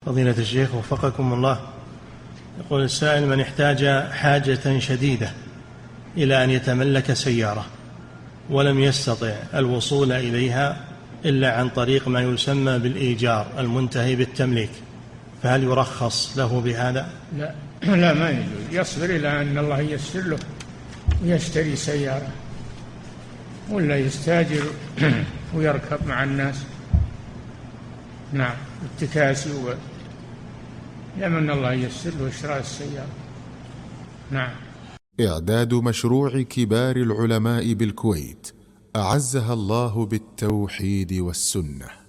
فضيلة الشيخ وفقكم الله، يقول السائل: من احتاج حاجة شديدة إلى أن يتملك سيارة ولم يستطع الوصول إليها إلا عن طريق ما يسمى بالإيجار المنتهي بالتمليك، فهل يرخص له بهذا؟ لا ما يجوز، يصبر إلى أن الله ييسر له ويشتري سيارة، ولا يستاجر ويركب مع الناس. نعم، التكاسي لمن الله ييسر له شراء السيارة. نعم. إعداد مشروع كبار العلماء بالكويت أعزها الله بالتوحيد والسنة.